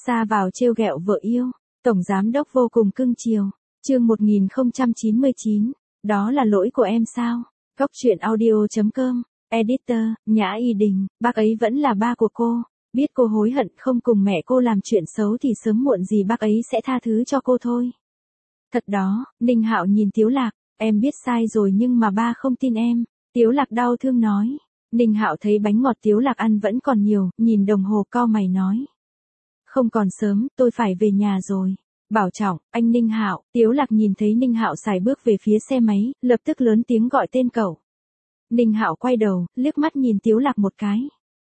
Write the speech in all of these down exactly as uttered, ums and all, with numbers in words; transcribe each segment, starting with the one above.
Ra vào trêu ghẹo vợ yêu, tổng giám đốc vô cùng cưng chiều. Chương một nghìn không trăm chín mươi chín, đó là lỗi của em sao? Góc truyện audio chấm com, editor, Nhã Y Đình, bác ấy vẫn là ba của cô, biết cô hối hận không cùng mẹ cô làm chuyện xấu thì sớm muộn gì bác ấy sẽ tha thứ cho cô thôi. Thật đó, Ninh Hạo nhìn Tiếu Lạc, em biết sai rồi nhưng mà ba không tin em, Tiếu Lạc đau thương nói. Ninh Hạo thấy bánh ngọt Tiếu Lạc ăn vẫn còn nhiều, nhìn đồng hồ cau mày nói. Không còn sớm, tôi phải về nhà rồi. Bảo trọng, anh Ninh Hạo. Tiếu Lạc nhìn thấy Ninh Hạo xài bước về phía xe máy, lập tức lớn tiếng gọi tên cậu. Ninh Hạo quay đầu, liếc mắt nhìn Tiếu Lạc một cái.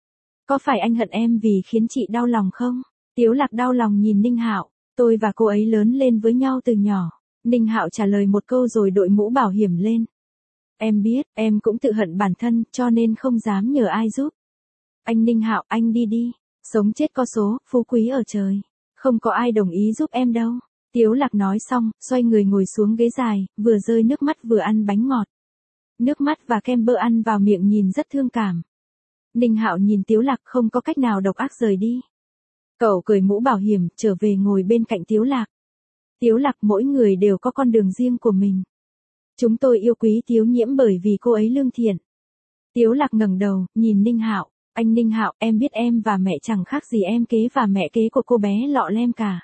Có phải anh hận em vì khiến chị đau lòng không? Tiếu Lạc đau lòng nhìn Ninh Hạo, tôi và cô ấy lớn lên với nhau từ nhỏ. Ninh Hạo trả lời một câu rồi đội mũ bảo hiểm lên. Em biết, em cũng tự hận bản thân, cho nên không dám nhờ ai giúp. Anh Ninh Hạo, anh đi đi, sống chết có số, phú quý ở trời. Không có ai đồng ý giúp em đâu. Tiếu Lạc nói xong, xoay người ngồi xuống ghế dài, vừa rơi nước mắt vừa ăn bánh ngọt. Nước mắt và kem bơ ăn vào miệng nhìn rất thương cảm. Ninh Hạo nhìn Tiếu Lạc không có cách nào độc ác rời đi. Cậu cởi mũ bảo hiểm, trở về ngồi bên cạnh Tiếu Lạc. Tiếu Lạc, mỗi người đều có con đường riêng của mình. Chúng tôi yêu quý Tiếu Nhiễm bởi vì cô ấy lương thiện. Tiếu Lạc ngẩng đầu, nhìn Ninh Hạo. Anh Ninh Hạo, em biết em và mẹ chẳng khác gì em kế và mẹ kế của cô bé Lọ Lem cả.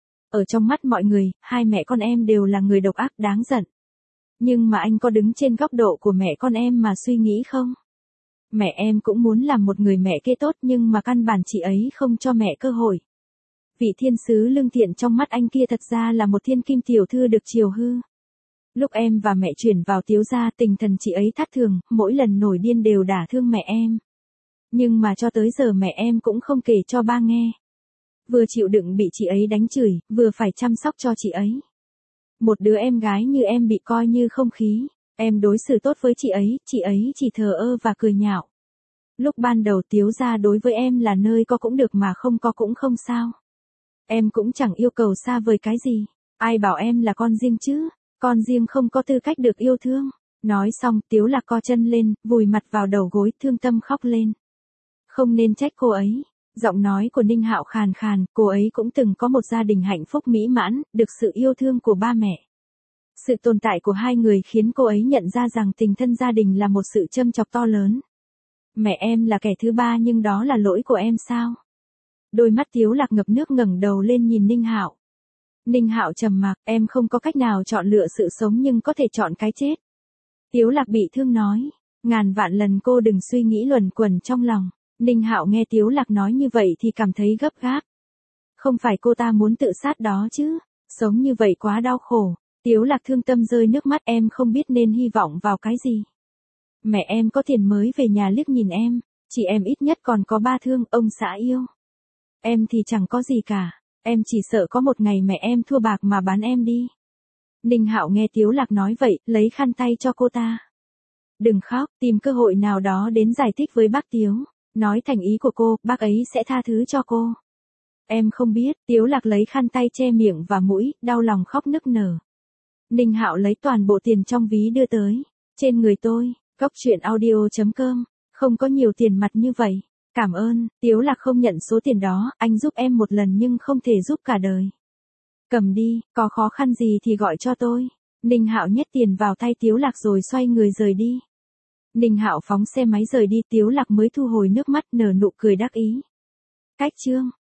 Ở trong mắt mọi người, hai mẹ con em đều là người độc ác đáng giận. Nhưng mà anh có đứng trên góc độ của mẹ con em mà suy nghĩ không? Mẹ em cũng muốn làm một người mẹ kế tốt nhưng mà căn bản chị ấy không cho mẹ cơ hội. Vị thiên sứ lương thiện trong mắt anh kia thật ra là một thiên kim tiểu thư được chiều hư. Lúc em và mẹ chuyển vào Tiếu gia, tình thần chị ấy thất thường, mỗi lần nổi điên đều đả thương mẹ em. Nhưng mà cho tới giờ mẹ em cũng không kể cho ba nghe. Vừa chịu đựng bị chị ấy đánh chửi, vừa phải chăm sóc cho chị ấy. Một đứa em gái như em bị coi như không khí, em đối xử tốt với chị ấy, chị ấy chỉ thờ ơ và cười nhạo. Lúc ban đầu Tiếu gia đối với em là nơi có cũng được mà không có cũng không sao. Em cũng chẳng yêu cầu xa vời cái gì, ai bảo em là con riêng chứ, con riêng không có tư cách được yêu thương. Nói xong, Tiếu Lạc co chân lên, vùi mặt vào đầu gối, thương tâm khóc lên. Không nên trách cô ấy. Giọng nói của Ninh Hạo khàn khàn, cô ấy cũng từng có một gia đình hạnh phúc mỹ mãn, được sự yêu thương của ba mẹ. Sự tồn tại của hai người khiến cô ấy nhận ra rằng tình thân gia đình là một sự châm chọc to lớn. Mẹ em là kẻ thứ ba nhưng đó là lỗi của em sao? Đôi mắt Tiếu Lạc ngập nước ngẩng đầu lên nhìn Ninh Hạo. Ninh Hạo trầm mặc, em không có cách nào chọn lựa sự sống nhưng có thể chọn cái chết. Tiếu Lạc bị thương nói, ngàn vạn lần cô đừng suy nghĩ luẩn quẩn trong lòng. Ninh Hạo nghe Tiếu Lạc nói như vậy thì cảm thấy gấp gáp. Không phải cô ta muốn tự sát đó chứ, sống như vậy quá đau khổ. Tiếu Lạc thương tâm rơi nước mắt, em không biết nên hy vọng vào cái gì. Mẹ em có tiền mới về nhà liếc nhìn em, chị em ít nhất còn có ba thương, ông xã yêu. Em thì chẳng có gì cả, em chỉ sợ có một ngày mẹ em thua bạc mà bán em đi. Ninh Hạo nghe Tiếu Lạc nói vậy, lấy khăn tay cho cô ta. Đừng khóc, tìm cơ hội nào đó đến giải thích với bác Tiếu. Nói thành ý của cô, bác ấy sẽ tha thứ cho cô. Em không biết, Tiếu Lạc lấy khăn tay che miệng và mũi, đau lòng khóc nức nở. Ninh Hạo lấy toàn bộ tiền trong ví đưa tới. Trên người tôi, góc truyện audio chấm com, không có nhiều tiền mặt như vậy. Cảm ơn, Tiếu Lạc không nhận số tiền đó, anh giúp em một lần nhưng không thể giúp cả đời. Cầm đi, có khó khăn gì thì gọi cho tôi. Ninh Hạo nhét tiền vào tay Tiếu Lạc rồi xoay người rời đi. Ninh Hạo phóng xe máy rời đi, Tiếu Lạc mới thu hồi nước mắt, nở nụ cười đắc ý. Cách chương